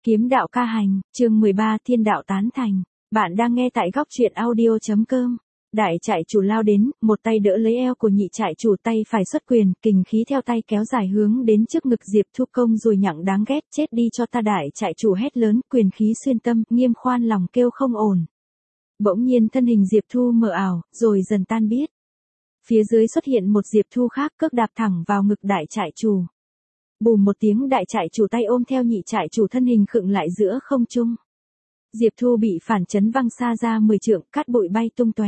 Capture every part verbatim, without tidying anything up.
Kiếm đạo ca hành, chương mười ba Thiên đạo tán thành. Bạn đang nghe tại góc truyện audio.com. Đại trại chủ lao đến, một tay đỡ lấy eo của nhị trại chủ, tay phải xuất quyền, kình khí theo tay kéo dài hướng đến trước ngực Diệp Thu công rồi nhặng đáng ghét, chết đi cho ta. Đại trại chủ hét lớn, quyền khí xuyên tâm, Nghiêm Khoan lòng kêu không ổn. Bỗng nhiên thân hình Diệp Thu mờ ảo, rồi dần tan biết. Phía dưới xuất hiện một Diệp Thu khác, cước đạp thẳng vào ngực đại trại chủ. Bùm một tiếng, đại trại chủ tay ôm theo nhị trại chủ, thân hình khựng lại giữa không trung. Diệp Thu bị phản chấn văng xa ra mười trượng, cát bụi bay tung tóe.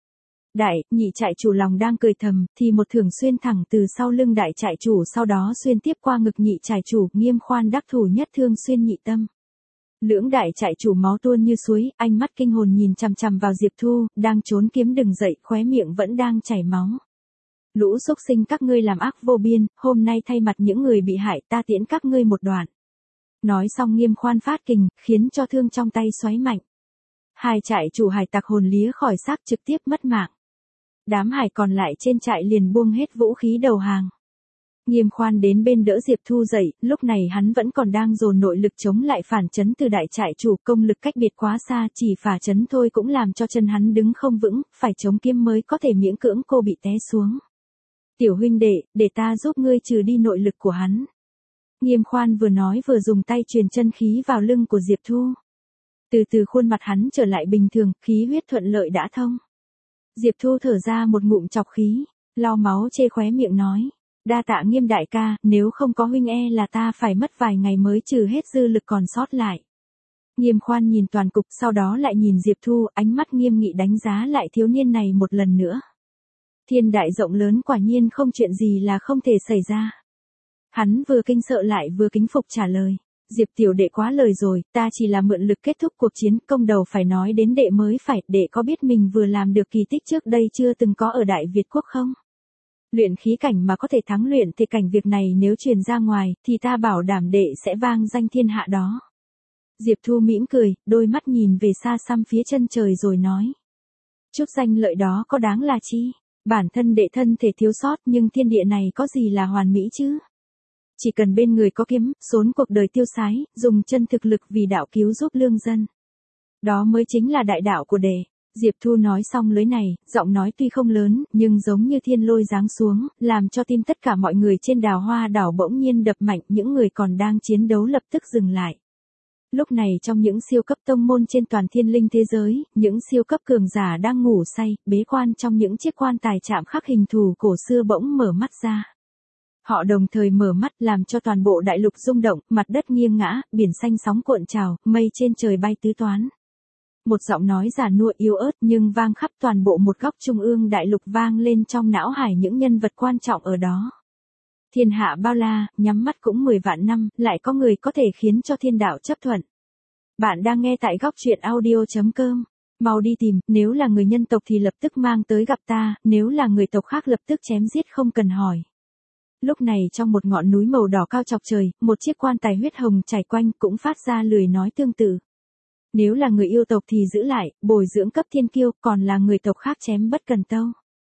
Đại, nhị trại chủ lòng đang cười thầm, thì một thường xuyên thẳng từ sau lưng đại trại chủ, sau đó xuyên tiếp qua ngực nhị trại chủ. Nghiêm Khoan đắc thủ nhất thương xuyên nhị tâm. Lưỡng đại trại chủ máu tuôn như suối, ánh mắt kinh hồn nhìn chằm chằm vào Diệp Thu, đang trốn kiếm đừng dậy, khóe miệng vẫn đang chảy máu. Lũ xúc sinh các ngươi làm ác vô biên, hôm nay thay mặt những người bị hại ta tiễn các ngươi một đoạn. Nói xong Nghiêm Khoan phát kình, khiến cho thương trong tay xoáy mạnh. Hai trại chủ hải tặc hồn lía khỏi xác, trực tiếp mất mạng. Đám hải còn lại trên trại liền buông hết vũ khí đầu hàng. Nghiêm Khoan đến bên đỡ Diệp Thu dậy, lúc này hắn vẫn còn đang dồn nội lực chống lại phản chấn từ đại trại chủ, công lực cách biệt quá xa, chỉ phả chấn thôi cũng làm cho chân hắn đứng không vững, phải chống kiếm mới có thể miễn cưỡng cô bị té xuống. Tiểu huynh đệ, để ta giúp ngươi trừ đi nội lực của hắn. Nghiêm Khoan vừa nói vừa dùng tay truyền chân khí vào lưng của Diệp Thu. Từ từ khuôn mặt hắn trở lại bình thường, khí huyết thuận lợi đã thông. Diệp Thu thở ra một ngụm chọc khí, lau máu chê khóe miệng nói. Đa tạ Nghiêm đại ca, nếu không có huynh e là ta phải mất vài ngày mới trừ hết dư lực còn sót lại. Nghiêm Khoan nhìn toàn cục, sau đó lại nhìn Diệp Thu, ánh mắt nghiêm nghị đánh giá lại thiếu niên này một lần nữa. Thiên đại rộng lớn, quả nhiên không chuyện gì là không thể xảy ra. Hắn vừa kinh sợ lại vừa kính phục trả lời. Diệp tiểu đệ quá lời rồi, ta chỉ là mượn lực kết thúc cuộc chiến, công đầu phải nói đến đệ mới phải. Đệ có biết mình vừa làm được kỳ tích trước đây chưa từng có ở Đại Việt Quốc không? Luyện khí cảnh mà có thể thắng luyện thì cảnh, việc này nếu truyền ra ngoài, thì ta bảo đảm đệ sẽ vang danh thiên hạ đó. Diệp Thu mỉm cười, đôi mắt nhìn về xa xăm phía chân trời rồi nói. Chút danh lợi đó có đáng là chi? Bản thân đệ thân thể thiếu sót, nhưng thiên địa này có gì là hoàn mỹ chứ? Chỉ cần bên người có kiếm, xốn cuộc đời tiêu sái, dùng chân thực lực vì đạo cứu giúp lương dân. Đó mới chính là đại đạo của đệ. Diệp Thu nói xong lưới này, giọng nói tuy không lớn, nhưng giống như thiên lôi giáng xuống, làm cho tim tất cả mọi người trên Đào Hoa đảo bỗng nhiên đập mạnh, những người còn đang chiến đấu lập tức dừng lại. Lúc này trong những siêu cấp tông môn trên toàn thiên linh thế giới, những siêu cấp cường giả đang ngủ say, bế quan trong những chiếc quan tài chạm khắc hình thù cổ xưa bỗng mở mắt ra. Họ đồng thời mở mắt làm cho toàn bộ đại lục rung động, mặt đất nghiêng ngã, biển xanh sóng cuộn trào, mây trên trời bay tứ toán. Một giọng nói già nua yếu ớt nhưng vang khắp toàn bộ một góc trung ương đại lục vang lên trong não hải những nhân vật quan trọng ở đó. Thiên hạ bao la, nhắm mắt cũng mười vạn năm, lại có người có thể khiến cho thiên đạo chấp thuận. Bạn đang nghe tại góc truyện audio.com. Mau đi tìm, nếu là người nhân tộc thì lập tức mang tới gặp ta, nếu là người tộc khác lập tức chém giết không cần hỏi. Lúc này trong một ngọn núi màu đỏ cao chọc trời, một chiếc quan tài huyết hồng trải quanh cũng phát ra lời nói tương tự. Nếu là người yêu tộc thì giữ lại, bồi dưỡng cấp thiên kiêu, còn là người tộc khác chém bất cần tâu.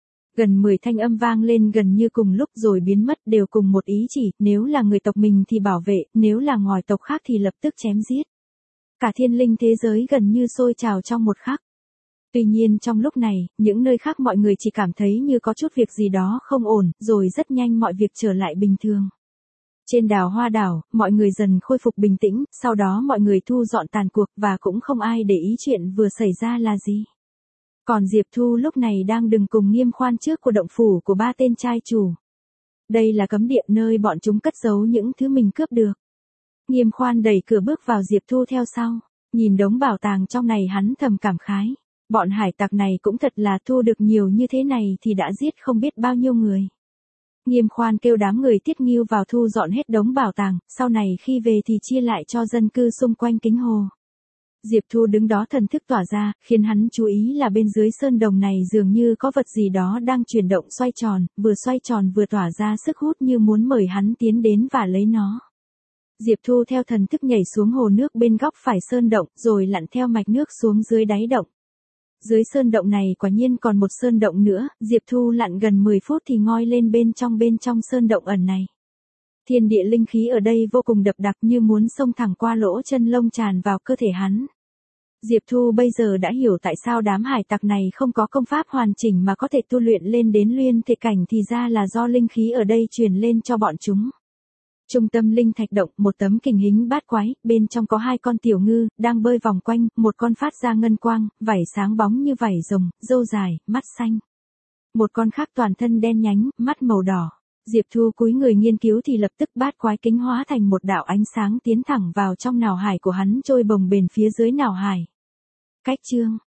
Gần mười thanh âm vang lên gần như cùng lúc rồi biến mất, đều cùng một ý chỉ, nếu là người tộc mình thì bảo vệ, nếu là ngoài tộc khác thì lập tức chém giết. Cả thiên linh thế giới gần như sôi trào trong một khắc. Tuy nhiên trong lúc này, những nơi khác mọi người chỉ cảm thấy như có chút việc gì đó không ổn, rồi rất nhanh mọi việc trở lại bình thường. Trên Đào Hoa đảo, mọi người dần khôi phục bình tĩnh, sau đó mọi người thu dọn tàn cuộc và cũng không ai để ý chuyện vừa xảy ra là gì. Còn Diệp Thu lúc này đang đứng cùng Nghiêm Khoan trước của động phủ của ba tên trai chủ. Đây là cấm địa nơi bọn chúng cất giấu những thứ mình cướp được. Nghiêm Khoan đẩy cửa bước vào, Diệp Thu theo sau, nhìn đống bảo tàng trong này hắn thầm cảm khái. Bọn hải tặc này cũng thật là thu được nhiều như thế này thì đã giết không biết bao nhiêu người. Nghiêm Khoan kêu đám người Tiết Ngưu vào thu dọn hết đống bảo tàng, sau này khi về thì chia lại cho dân cư xung quanh kính hồ. Diệp Thu đứng đó thần thức tỏa ra, khiến hắn chú ý là bên dưới sơn đồng này dường như có vật gì đó đang chuyển động xoay tròn, vừa xoay tròn vừa tỏa ra sức hút như muốn mời hắn tiến đến và lấy nó. Diệp Thu theo thần thức nhảy xuống hồ nước bên góc phải sơn động, rồi lặn theo mạch nước xuống dưới đáy động. Dưới sơn động này quả nhiên còn một sơn động nữa, Diệp Thu lặn gần mười phút thì ngoi lên bên trong bên trong sơn động ẩn này. Thiên địa linh khí ở đây vô cùng đậm đặc như muốn xông thẳng qua lỗ chân lông tràn vào cơ thể hắn. Diệp Thu bây giờ đã hiểu tại sao đám hải tặc này không có công pháp hoàn chỉnh mà có thể tu luyện lên đến luyện thể cảnh, thì ra là do linh khí ở đây truyền lên cho bọn chúng. Trung tâm linh thạch động, một tấm kình hình bát quái, bên trong có hai con tiểu ngư, đang bơi vòng quanh, một con phát ra ngân quang, vảy sáng bóng như vảy rồng, râu dài, mắt xanh. Một con khác toàn thân đen nhánh, mắt màu đỏ. Diệp Thu cúi người nghiên cứu thì lập tức bát quái kính hóa thành một đạo ánh sáng tiến thẳng vào trong não hải của hắn, trôi bồng bềnh phía dưới não hải. Cách chương